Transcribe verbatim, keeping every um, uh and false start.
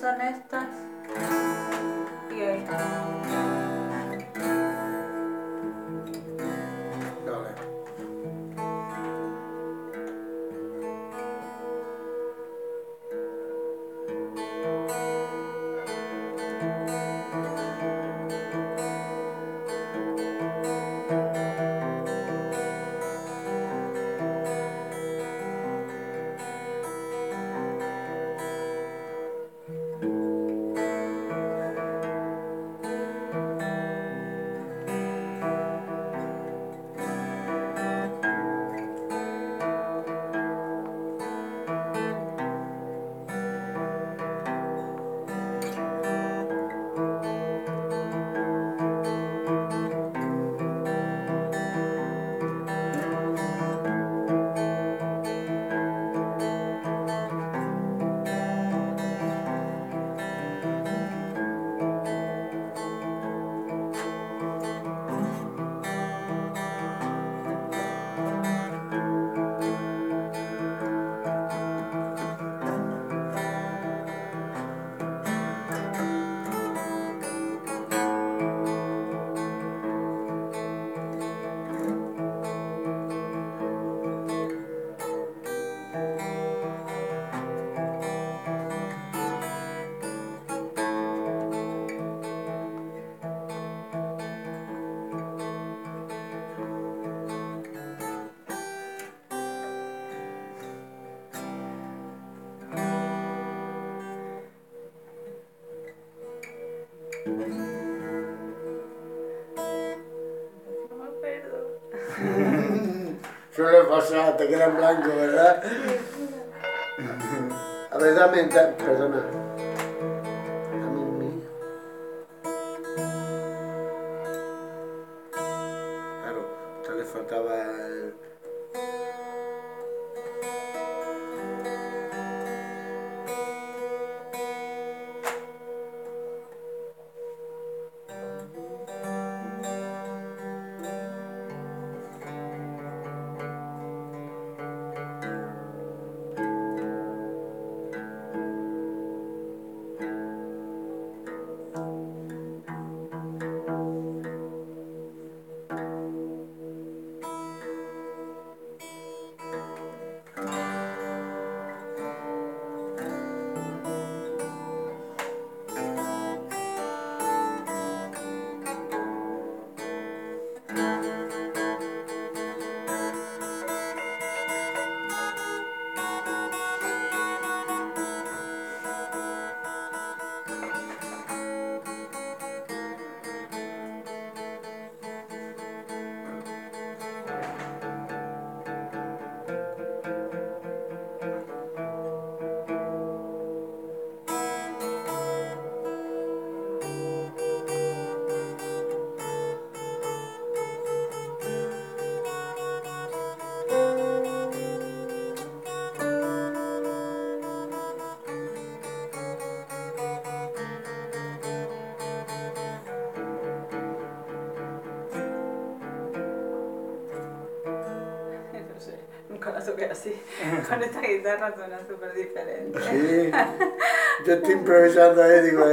son estas. Y ahí. Dale. No me acuerdo. Suele pasar, te queda en blanco, ¿verdad? A ver, dame, da- perdona. Dame un mío. Claro, te le faltaba el... No sé, nunca la toqué así. Con esta guitarra suena súper diferente. Sí, yo estoy improvisando ahí, digo...